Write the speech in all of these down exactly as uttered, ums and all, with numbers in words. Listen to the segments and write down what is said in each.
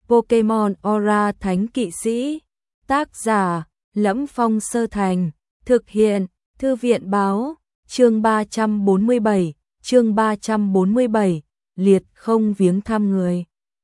Pokemon Aura Thánh Kỵ Sĩ. Tác giả Lẫm Phong Sơ Thành. Thực hiện Thư viện Báo. Chương ba trăm bốn mươi bảy. Chương ba trăm bốn mươi bảy. Liệt không viếng thăm người.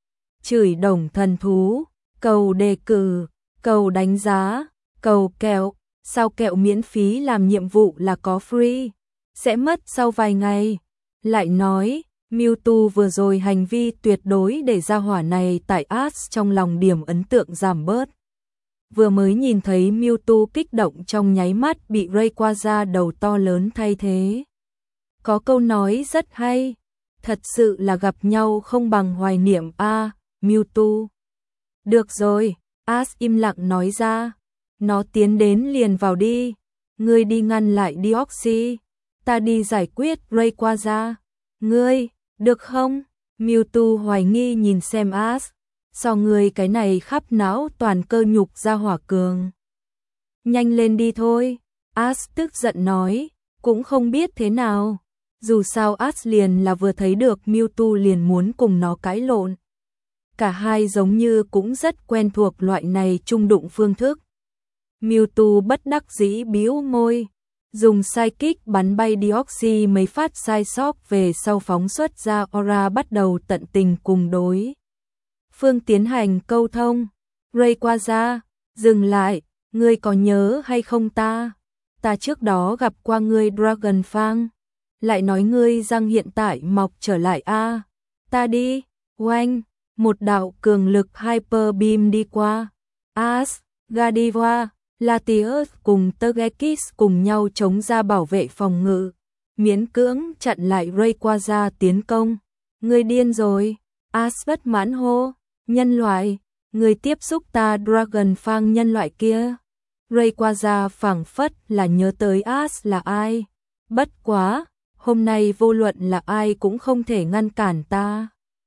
Chửi đồng thần thú. Cầu đề cử. Cầu đánh giá. Cầu kẹo. Sao kẹo miễn phí làm nhiệm vụ là có free. Sẽ mất sau vài ngày. Lại nói, Mewtwo vừa rồi hành vi tuyệt đối để ra hỏa này tại Ash trong lòng điểm ấn tượng giảm bớt. Vừa mới nhìn thấy Mewtwo kích động trong nháy mắt bị Rayquaza đầu to lớn thay thế. Có câu nói rất hay, thật sự là gặp nhau không bằng hoài niệm a, à, Mewtwo. Được rồi, Ash im lặng nói ra, nó tiến đến liền vào đi, ngươi đi ngăn lại Deoxys, ta đi giải quyết Rayquaza. Ngươi, được không? Mewtwo hoài nghi nhìn xem Ash, so ngươi cái này khắp não toàn cơ nhục ra hỏa cường. Nhanh lên đi thôi, Ash tức giận nói, cũng không biết thế nào. Dù sao Ash liền là vừa thấy được Mewtwo liền muốn cùng nó cãi lộn. Cả hai giống như cũng rất quen thuộc loại này chung đụng phương thức. Mewtwo bất đắc dĩ bĩu môi, dùng sai kích bắn bay Deoxys mấy phát sai sót về sau phóng xuất ra Aura bắt đầu tận tình cùng đối phương tiến hành câu thông. Rayquaza, dừng lại, ngươi có nhớ hay không ta? Ta trước đó gặp qua ngươi Dragon Fang, lại nói ngươi răng hiện tại mọc trở lại a. À, ta đi, oanh, một đạo cường lực Hyper Beam đi qua. Ash, Gardevoir, Latios cùng Togekiss cùng nhau chống ra bảo vệ phòng ngự, miễn cưỡng chặn lại Rayquaza tiến công. Ngươi điên rồi, Ash bất mãn hô, nhân loại, ngươi tiếp xúc ta Dragon Fang nhân loại kia. Rayquaza phảng phất là nhớ tới Ash là ai, bất quá, hôm nay vô luận là ai cũng không thể ngăn cản ta.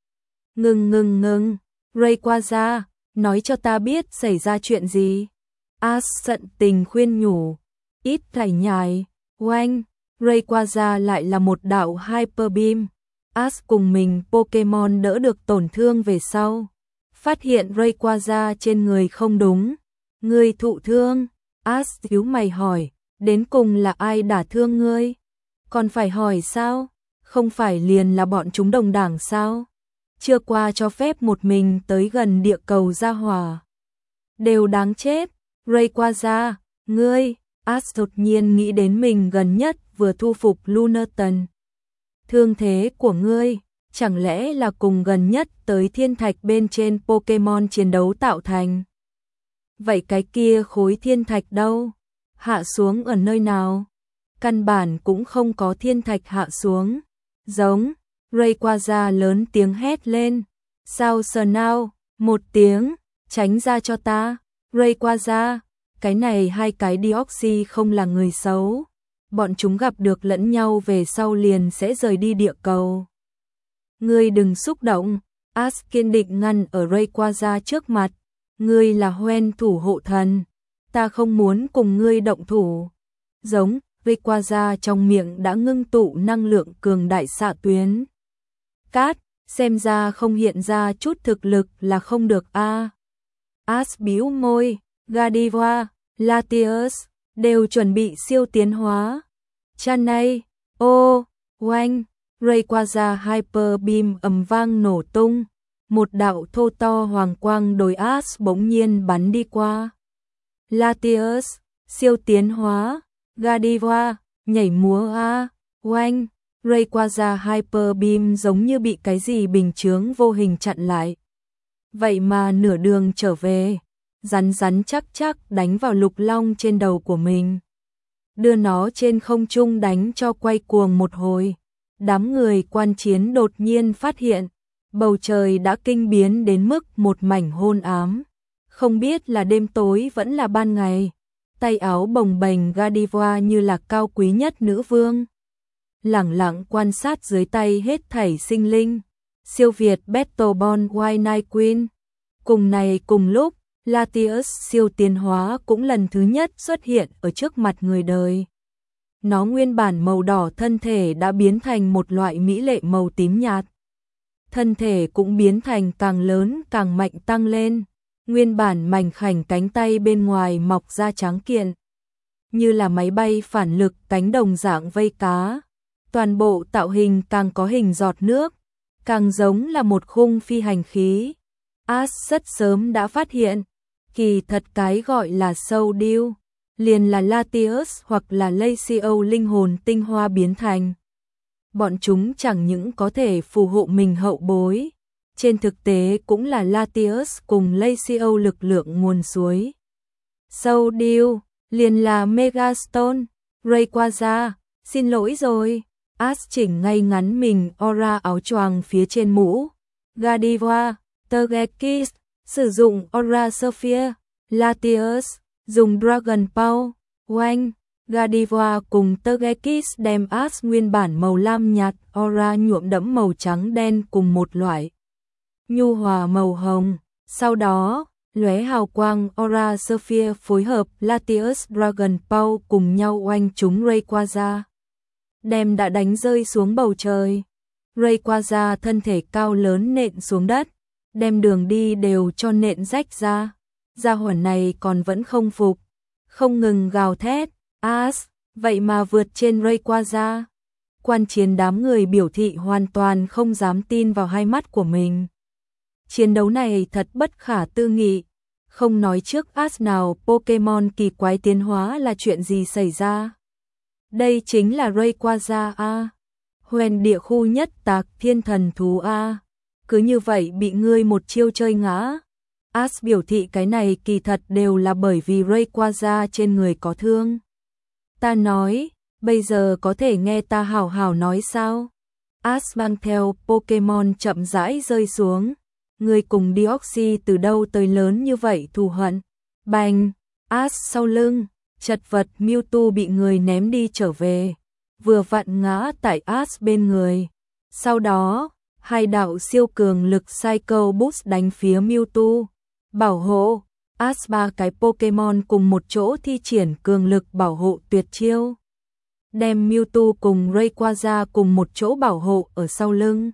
Ngừng ngừng ngừng, Rayquaza, nói cho ta biết xảy ra chuyện gì. Ash giận tình khuyên nhủ, ít thải nhài, oanh, Rayquaza lại là một đạo Hyper Beam. Ash cùng mình Pokemon đỡ được tổn thương về sau, phát hiện Rayquaza trên người không đúng. Ngươi thụ thương, Ash nhíu mày hỏi, đến cùng là ai đả thương ngươi? Còn phải hỏi sao? Không phải liền là bọn chúng đồng đảng sao? Chưa qua cho phép một mình tới gần địa cầu gia hỏa. Đều đáng chết. Rayquaza, ngươi, Ash đột nhiên nghĩ đến mình gần nhất vừa thu phục Lunathan. Thương thế của ngươi, chẳng lẽ là cùng gần nhất tới thiên thạch bên trên Pokemon chiến đấu tạo thành? Vậy cái kia khối thiên thạch đâu? Hạ xuống ở nơi nào? Căn bản cũng không có thiên thạch hạ xuống. Giống, Rayquaza lớn tiếng hét lên. Sao sờ nào? Một tiếng, tránh ra cho ta. Rayquaza, cái này hai cái Deoxys không là người xấu. Bọn chúng gặp được lẫn nhau về sau liền sẽ rời đi địa cầu. Ngươi đừng xúc động, Ash kiên định ngăn ở Rayquaza trước mặt. Ngươi là Hoenn thủ hộ thần, ta không muốn cùng ngươi động thủ. Giống, Rayquaza trong miệng đã ngưng tụ năng lượng cường đại xạ tuyến. Cát, xem ra không hiện ra chút thực lực là không được a. À. Ash bĩu môi, Gardevoir, Latios đều chuẩn bị siêu tiến hóa. Chanay, ô, oanh, Rayquaza Hyper Beam ầm vang nổ tung, một đạo thô to hoàng quang đồi Ash bỗng nhiên bắn đi qua. Latios, siêu tiến hóa, Gardevoir, nhảy múa a, oanh, Rayquaza Hyper Beam giống như bị cái gì bình chướng vô hình chặn lại. Vậy mà nửa đường trở về, rắn rắn chắc chắc đánh vào lục long trên đầu của mình. Đưa nó trên không trung đánh cho quay cuồng một hồi. Đám người quan chiến đột nhiên phát hiện, bầu trời đã kinh biến đến mức một mảnh hôn ám. Không biết là đêm tối vẫn là ban ngày. Tay áo bồng bềnh Gardevoir như là cao quý nhất nữ vương. Lẳng lặng quan sát dưới tay hết thảy sinh linh. Siêu Việt Battleborn White Night Queen. Cùng này cùng lúc, Latios siêu tiến hóa cũng lần thứ nhất xuất hiện ở trước mặt người đời. Nó nguyên bản màu đỏ thân thể đã biến thành một loại mỹ lệ màu tím nhạt. thân thể cũng biến thành càng lớn càng mạnh tăng lên, nguyên bản mảnh khảnh cánh tay bên ngoài mọc ra trắng kiện, như là máy bay phản lực cánh đồng dạng vây cá, toàn bộ tạo hình càng có hình giọt nước, càng giống là một khung phi hành khí. Ash rất sớm đã phát hiện, kỳ thật cái gọi là Soul Dew, liền là Latios hoặc là Lacio linh hồn tinh hoa biến thành. Bọn chúng chẳng những có thể phù hộ mình hậu bối, trên thực tế cũng là Latios cùng Lacio lực lượng nguồn suối. Soul Dew, liền là Megastone, Rayquaza, xin lỗi rồi. Ash chỉnh ngay ngắn mình aura áo choàng phía trên mũ. Gardevoir, Togekiss, sử dụng Aura Sphere, Latios, dùng Dragon Ball, Oanh, Gardevoir cùng Togekiss đem Ash nguyên bản màu lam nhạt aura nhuộm đẫm màu trắng đen cùng một loại nhu hòa màu hồng, sau đó lóe hào quang Aura Sphere phối hợp Latios Dragon Ball cùng nhau oanh chúng Rayquaza, đem đã đánh rơi xuống bầu trời. Rayquaza thân thể cao lớn nện xuống đất, đem đường đi đều cho nện rách ra. Gia hỏa này còn vẫn không phục, không ngừng gào thét, Ash, vậy mà vượt trên Rayquaza. Quan chiến đám người biểu thị hoàn toàn không dám tin vào hai mắt của mình. Chiến đấu này thật bất khả tư nghị, không nói trước Ash nào Pokemon kỳ quái tiến hóa là chuyện gì xảy ra. Đây chính là Rayquaza a, huyền địa khu nhất tạc thiên thần thú a, cứ như vậy bị ngươi một chiêu chơi ngã. Ash biểu thị cái này kỳ thật đều là bởi vì Rayquaza trên người có thương. Ta nói, bây giờ có thể nghe ta hảo hảo nói sao? Ash mang theo Pokemon chậm rãi rơi xuống. Người cùng Deoxys từ đâu tới lớn như vậy thù hận? Bành! Ash sau lưng, chật vật Mewtwo bị người ném đi trở về, vừa vặn ngã tại Ash bên người. Sau đó, hai đạo siêu cường lực Psycho Boost đánh phía Mewtwo. Bảo hộ, Ash ba cái Pokemon cùng một chỗ thi triển cường lực bảo hộ tuyệt chiêu, đem Mewtwo cùng Rayquaza cùng một chỗ bảo hộ ở sau lưng.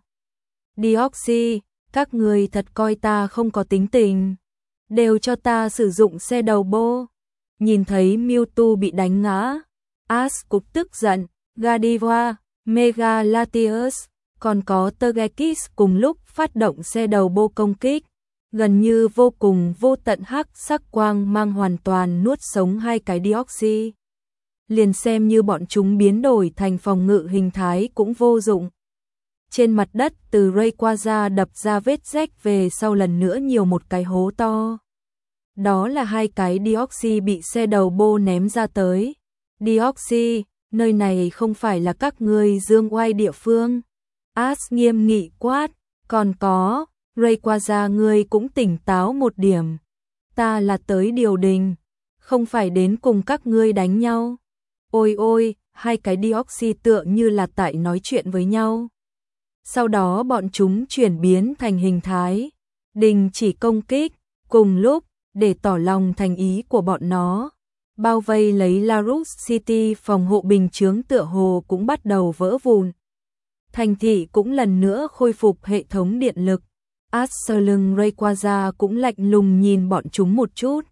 Deoxys, các người thật coi ta không có tính tình, đều cho ta sử dụng xe đầu bô. Nhìn thấy Mewtwo bị đánh ngã, Ash cục tức giận, Gardevoir, Mega Latios, còn có Togekiss cùng lúc phát động xe đầu bô công kích, gần như vô cùng vô tận hắc sắc quang mang hoàn toàn nuốt sống hai cái Deoxys. Liền xem như bọn chúng biến đổi thành phòng ngự hình thái cũng vô dụng. Trên mặt đất từ Rayquaza đập ra vết rách về sau lần nữa nhiều một cái hố to. Đó là hai cái Deoxys bị xe đầu bô ném ra tới. Deoxys, nơi này không phải là các ngươi dương oai địa phương. Ash nghiêm nghị quát, còn có, Rayquaza ngươi cũng tỉnh táo một điểm. Ta là tới điều đình, không phải đến cùng các ngươi đánh nhau. Ôi ôi, hai cái Deoxys tựa như là tại nói chuyện với nhau. Sau đó bọn chúng chuyển biến thành hình thái, đình chỉ công kích, cùng lúc, để tỏ lòng thành ý của bọn nó. Bao vây lấy Larus City phòng hộ bình chướng tựa hồ cũng bắt đầu vỡ vụn. Thành thị cũng lần nữa khôi phục hệ thống điện lực. Ash sau lưng Rayquaza cũng lạnh lùng nhìn bọn chúng một chút.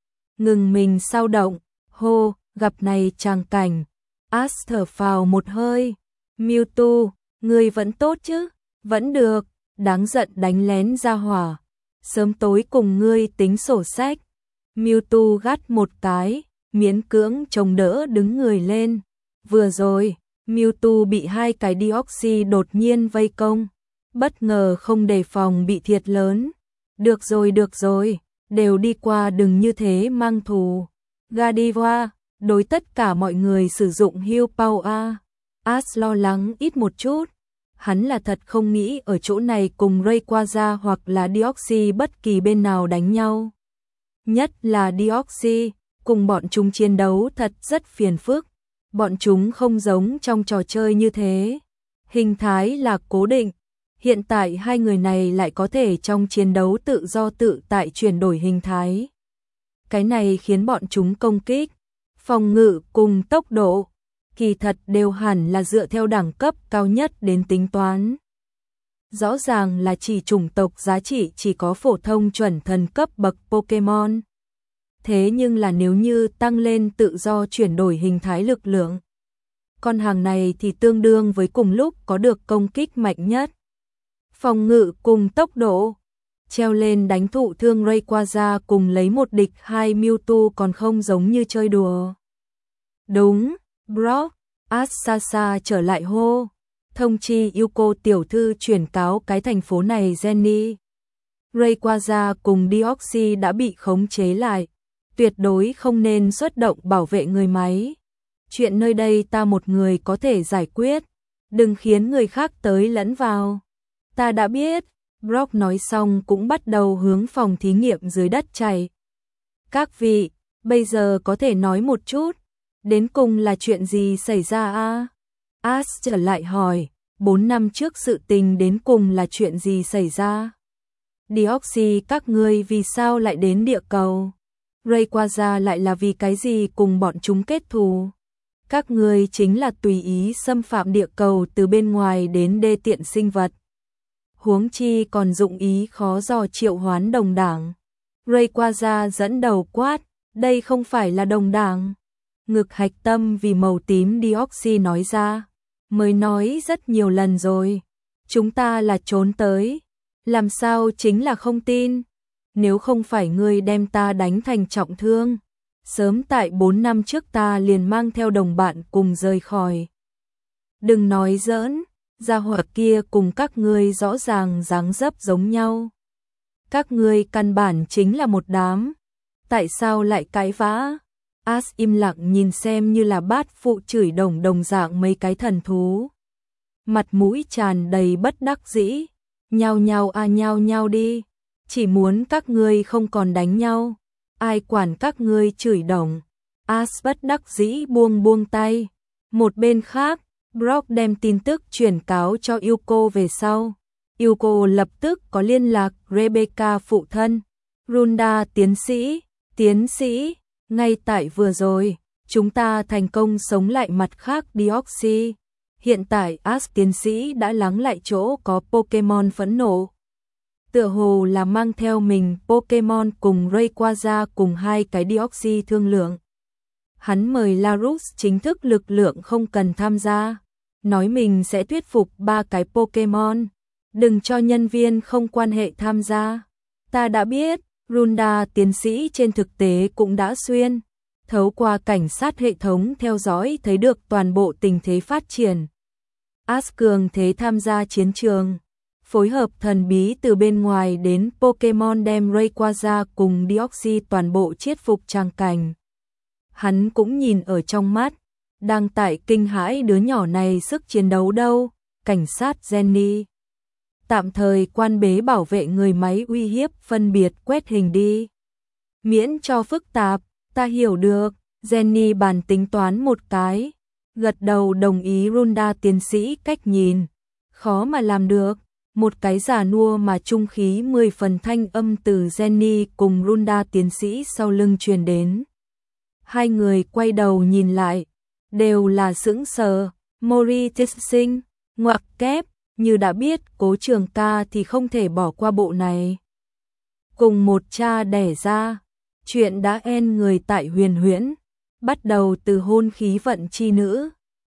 Ngừng mình sao động, hô, gặp này tràng cảnh. Ash thở phào một hơi. Mewtwo, ngươi vẫn tốt chứ? Vẫn được, đáng giận đánh lén ra hỏa. Sớm tối cùng ngươi tính sổ sách. Mewtwo gắt một cái, miễn cưỡng chống đỡ đứng người lên. Vừa rồi, Mewtwo bị hai cái Deoxys đột nhiên vây công, bất ngờ không đề phòng bị thiệt lớn. Được rồi được rồi, đều đi qua đừng như thế mang thù. Gardevoir, đối tất cả mọi người sử dụng Heal Power. Ash lo lắng ít một chút. Hắn là thật không nghĩ ở chỗ này cùng Rayquaza hoặc là Deoxys bất kỳ bên nào đánh nhau. Nhất là Deoxys, cùng bọn chúng chiến đấu thật rất phiền phức. Bọn chúng không giống trong trò chơi như thế. Hình thái là cố định. Hiện tại hai người này lại có thể trong chiến đấu tự do tự tại chuyển đổi hình thái. Cái này khiến bọn chúng công kích, phòng ngự cùng tốc độ, kỳ thật đều hẳn là dựa theo đẳng cấp cao nhất đến tính toán. rõ ràng là chỉ chủng tộc giá trị chỉ có phổ thông chuẩn thần cấp bậc Pokemon. Thế nhưng là nếu như tăng lên tự do chuyển đổi hình thái lực lượng, con hàng này thì tương đương với cùng lúc có được công kích mạnh nhất, phòng ngự cùng tốc độ. Treo lên đánh thụ thương Rayquaza cùng lấy một địch hai Mewtwo còn không giống như chơi đùa. Đúng, Brock, Assasa trở lại hô. Thông chi Yuko tiểu thư chuyển cáo cái thành phố này Jenny. Rayquaza cùng Deoxys đã bị khống chế lại. Tuyệt đối không nên xuất động bảo vệ người máy. Chuyện nơi đây ta một người có thể giải quyết. Đừng khiến người khác tới lẫn vào. Ta đã biết. Brock nói xong cũng bắt đầu hướng phòng thí nghiệm dưới đất chạy. Các vị, bây giờ có thể nói một chút. Đến cùng là chuyện gì xảy ra a? Ash trở lại hỏi. Bốn năm trước sự tình đến cùng là chuyện gì xảy ra? Deoxys các ngươi vì sao lại đến địa cầu? Rayquaza lại là vì cái gì cùng bọn chúng kết thù? Các ngươi chính là tùy ý xâm phạm địa cầu từ bên ngoài đến đê tiện sinh vật. Huống chi còn dụng ý khó dò triệu hoán đồng đảng. Rayquaza dẫn đầu quát, đây không phải là đồng đảng. Ngực hạch tâm vì màu tím Deoxys nói ra, mới nói rất nhiều lần rồi. Chúng ta là trốn tới. Làm sao chính là không tin? Nếu không phải ngươi đem ta đánh thành trọng thương, sớm tại bốn năm trước ta liền mang theo đồng bạn cùng rời khỏi. Đừng nói giỡn, gia hỏa kia cùng các ngươi rõ ràng dáng dấp giống nhau. Các ngươi căn bản chính là một đám. Tại sao lại cãi vã? Ash im lặng nhìn xem như là bát phụ chửi đồng đồng dạng mấy cái thần thú. Mặt mũi tràn đầy bất đắc dĩ. Nhao nhao a à nhao nhao đi. Chỉ muốn các ngươi không còn đánh nhau. Ai quản các ngươi chửi đồng. Ash bất đắc dĩ buông buông tay. Một bên khác, Brock đem tin tức chuyển cáo cho Yuko về sau. Yuko lập tức có liên lạc Rebecca phụ thân. Runda tiến sĩ, tiến sĩ, ngay tại vừa rồi, chúng ta thành công sống lại mặt khác Deoxys. Hiện tại Ash tiến sĩ đã lắng lại chỗ có Pokemon phẫn nộ. Tựa hồ là mang theo mình Pokemon cùng Rayquaza cùng hai cái Deoxys thương lượng. Hắn mời Larus chính thức lực lượng không cần tham gia. Nói mình sẽ thuyết phục ba cái Pokemon. Đừng cho nhân viên không quan hệ tham gia. Ta đã biết, Runda tiến sĩ trên thực tế cũng đã xuyên thấu qua cảnh sát hệ thống theo dõi thấy được toàn bộ tình thế phát triển. Ash cường thế tham gia chiến trường, phối hợp thần bí từ bên ngoài đến Pokemon đem Rayquaza cùng Deoxys toàn bộ chiết phục trang cảnh. Hắn cũng nhìn ở trong mắt, đang tại kinh hãi đứa nhỏ này sức chiến đấu đâu, cảnh sát Jenny. Tạm thời quan bế bảo vệ người máy uy hiếp phân biệt quét hình đi. Miễn cho phức tạp, ta hiểu được, Jenny bàn tính toán một cái. Gật đầu đồng ý Runda tiến sĩ cách nhìn. Khó mà làm được, một cái giả nua mà trung khí mười phần thanh âm từ Jenny cùng Runda tiến sĩ sau lưng truyền đến. Hai người quay đầu nhìn lại, đều là sững sờ, Mori sinh, ngoặc kép. Như đã biết Cố Trường Ca thì không thể bỏ qua bộ này. Cùng một cha đẻ ra, chuyện đã en người tại Huyền Huyễn, bắt đầu từ hôn khí vận chi nữ,